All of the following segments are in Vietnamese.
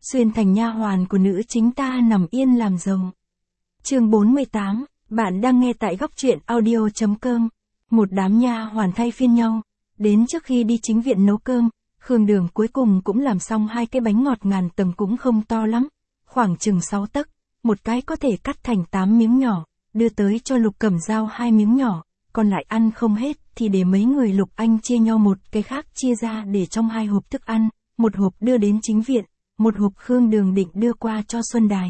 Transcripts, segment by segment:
xuyên thành nha hoàn của nữ chính ta nằm yên làm rồng. Chương 48, bạn đang nghe tại góc truyện audio.com. Một đám nha hoàn thay phiên nhau, đến trước khi đi chính viện nấu cơm, Khương Đường cuối cùng cũng làm xong 2 cái bánh ngọt ngàn tầng cũng không to lắm, khoảng chừng 6 tấc, một cái có thể cắt thành 8 miếng nhỏ, đưa tới cho Lục Cẩm Dao 2 miếng nhỏ, còn lại ăn không hết thì để mấy người Lục Anh chia nhau một cái khác chia ra để trong 2 hộp thức ăn, một hộp đưa đến chính viện, một hộp Khương Đường định đưa qua cho Xuân Đài.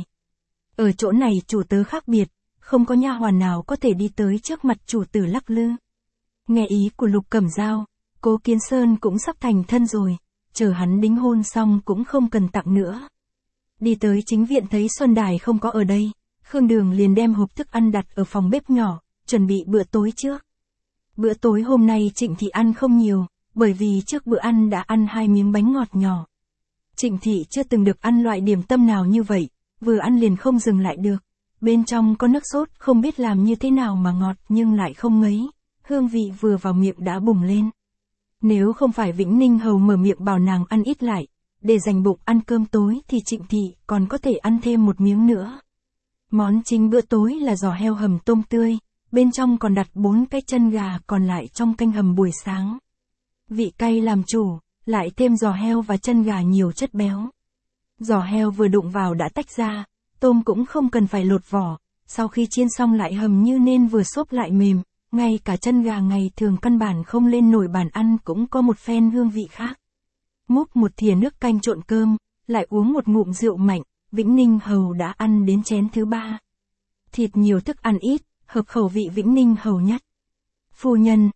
Ở chỗ này chủ tớ khác biệt, không có nha hoàn nào có thể đi tới trước mặt chủ tử lắc lư. Nghe ý của Lục Cẩm Dao, Cố Kiến Sơn cũng sắp thành thân rồi, chờ hắn đính hôn xong cũng không cần tặng nữa. Đi tới chính viện thấy Xuân Đài không có ở đây, Khương Đường liền đem hộp thức ăn đặt ở phòng bếp nhỏ, chuẩn bị bữa tối trước. Bữa tối hôm nay Trịnh Thị ăn không nhiều, bởi vì trước bữa ăn đã ăn 2 miếng bánh ngọt nhỏ. Trịnh Thị chưa từng được ăn loại điểm tâm nào như vậy, vừa ăn liền không dừng lại được. Bên trong có nước sốt không biết làm như thế nào mà ngọt nhưng lại không ngấy, hương vị vừa vào miệng đã bùng lên. Nếu không phải Vĩnh Ninh Hầu mở miệng bảo nàng ăn ít lại, để dành bụng ăn cơm tối thì Trịnh Thị còn có thể ăn thêm một miếng nữa. Món chính bữa tối là giò heo hầm tôm tươi, bên trong còn đặt 4 cái chân gà còn lại trong canh hầm buổi sáng. Vị cay làm chủ, lại thêm giò heo và chân gà nhiều chất béo. Giò heo vừa đụng vào đã tách ra, tôm cũng không cần phải lột vỏ, sau khi chiên xong lại hầm như nên vừa xốp lại mềm, ngay cả chân gà ngày thường căn bản không lên nổi bàn ăn cũng có một phen hương vị khác. Múc một thìa nước canh trộn cơm, lại uống một ngụm rượu mạnh, Vĩnh Ninh Hầu đã ăn đến chén thứ 3. Thịt nhiều thức ăn ít, hợp khẩu vị Vĩnh Ninh Hầu nhất. Phu nhân,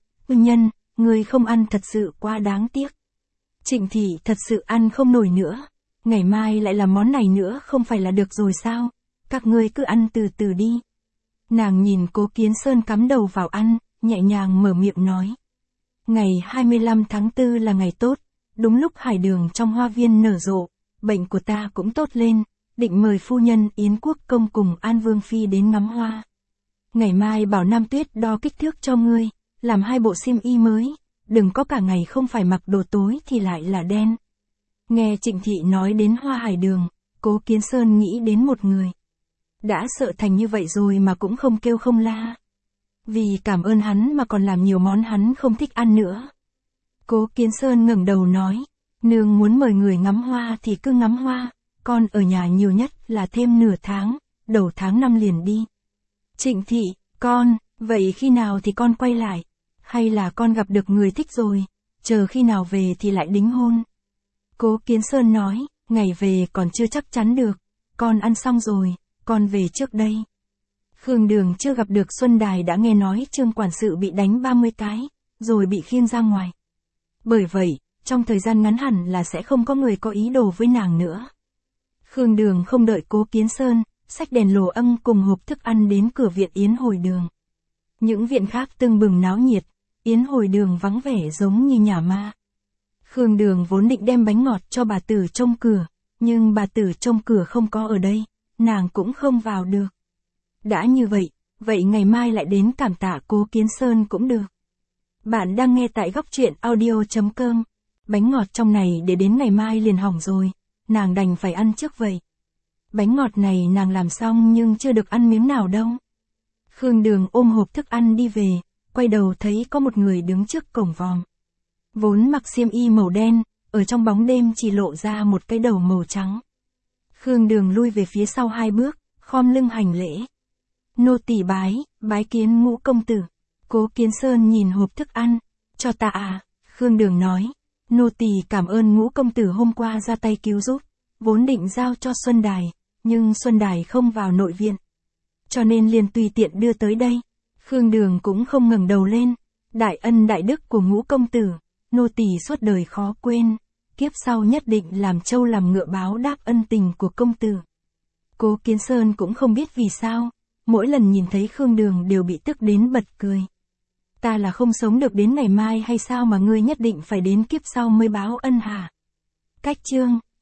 người không ăn thật sự quá đáng tiếc. Trịnh Thị thật sự ăn không nổi nữa, ngày mai lại làm món này nữa không phải là được rồi sao, các ngươi cứ ăn từ từ đi. Nàng nhìn Cố Kiến Sơn cắm đầu vào ăn, nhẹ nhàng mở miệng nói. Ngày 25 tháng 4 là ngày tốt, đúng lúc hải đường trong hoa viên nở rộ, bệnh của ta cũng tốt lên, định mời phu nhân Yến Quốc Công cùng An Vương Phi đến ngắm hoa. Ngày mai bảo Nam Tuyết đo kích thước cho ngươi, làm 2 bộ xiêm y mới, đừng có cả ngày không phải mặc đồ tối thì lại là đen. Nghe Trịnh Thị nói đến hoa hải đường, Cố Kiến Sơn nghĩ đến một người. Đã sợ thành như vậy rồi mà cũng không kêu không la. Vì cảm ơn hắn mà còn làm nhiều món hắn không thích ăn nữa. Cố Kiến Sơn ngẩng đầu nói, nương muốn mời người ngắm hoa thì cứ ngắm hoa, con ở nhà nhiều nhất là thêm nửa tháng, đầu tháng 5 liền đi. Trịnh Thị, vậy khi nào thì con quay lại? Hay là con gặp được người thích rồi, chờ khi nào về thì lại đính hôn? Cố Kiến Sơn nói, ngày về còn chưa chắc chắn được, con ăn xong rồi, con về trước đây. Khương Đường chưa gặp được Xuân Đài đã nghe nói Trương quản sự bị đánh 30 cái, rồi bị khiêng ra ngoài. Bởi vậy, trong thời gian ngắn hẳn là sẽ không có người có ý đồ với nàng nữa. Khương Đường không đợi Cố Kiến Sơn, xách đèn lồ âm cùng hộp thức ăn đến cửa viện Yến Hồi Đường. Những viện khác tưng bừng náo nhiệt, Yến Hồi Đường vắng vẻ giống như nhà ma. Khương Đường vốn định đem bánh ngọt cho bà tử trông cửa, nhưng bà tử trông cửa không có ở đây, nàng cũng không vào được. Đã như vậy ngày mai lại đến cảm tạ Cố Kiến Sơn cũng được. Bạn đang nghe tại góc truyện audio.com. Bánh ngọt trong này để đến ngày mai liền hỏng rồi, nàng đành phải ăn trước vậy. Bánh ngọt này nàng làm xong nhưng chưa được ăn miếng nào đâu. Khương Đường ôm hộp thức ăn đi về, quay đầu thấy có một người đứng trước cổng vòm. Vốn mặc xiêm y màu đen, ở trong bóng đêm chỉ lộ ra một cái đầu màu trắng. Khương Đường lui về phía sau 2 bước, khom lưng hành lễ. Nô tỳ bái kiến Ngũ công tử. Cố Kiến Sơn nhìn hộp thức ăn, cho ta à? Khương Đường nói, nô tỳ cảm ơn Ngũ công tử hôm qua ra tay cứu giúp, vốn định giao cho Xuân Đài, nhưng Xuân Đài không vào nội viện, cho nên liền tùy tiện đưa tới đây. Khương Đường cũng không ngẩng đầu lên, đại ân đại đức của Ngũ công tử, nô tỳ suốt đời khó quên, kiếp sau nhất định làm trâu làm ngựa báo đáp ân tình của công tử. Cố Kiến Sơn cũng không biết vì sao, mỗi lần nhìn thấy Khương Đường đều bị tức đến bật cười. Ta là không sống được đến ngày mai hay sao mà ngươi nhất định phải đến kiếp sau mới báo ân hả? Cách chương